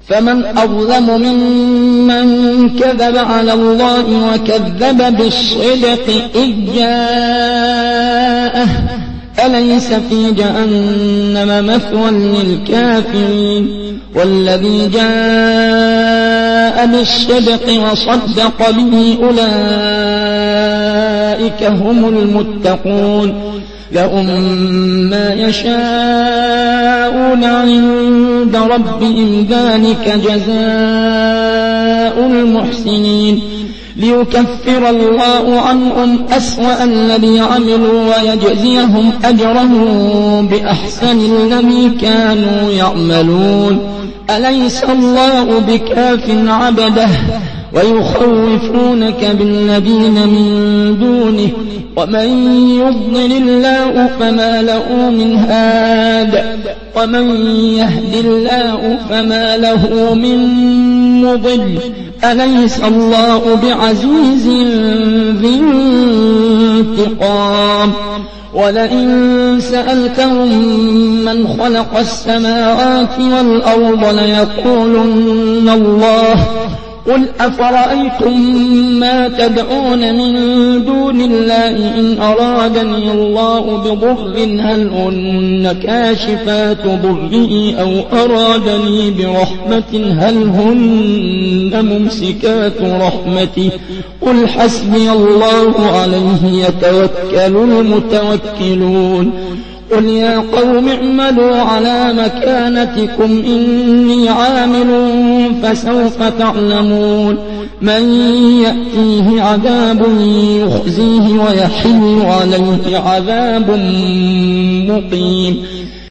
فمن أظلم ممن كذب على الله وكذب بالصدق إذ جاءه أليس في جهنم مثوى للكافرين والذي جاء بالصدق وصدق به أولئك هم المتقون لهم ما يشاءون عند ربهم ذلك جزاء المحسنين ليكفر الله عنهم أسوأ الذي عملوا ويجزيهم أجرهم بأحسن الذي كانوا يعملون أليس الله بكاف عبده ويخوفونك بالذين من دونه ومن يضلل الله فما له من هاد ومن يهد الله فما له من مضل أليس الله بعزيز ذي انتقام ولئن سألتهم من خلق السماوات والأرض ليقولن الله قل أفرأيتم ما تدعون من دون الله إن أرادني الله بضر هل هن كاشفات ضره أو أرادني برحمة هل هن ممسكات رحمته قل حسبي الله عليه يتوكل المتوكلون قل يا قوم اعملوا على مكانتكم إني عامل فسوف تعلمون من يأتيه عذاب يخزيه ويحل عليه عذاب مقيم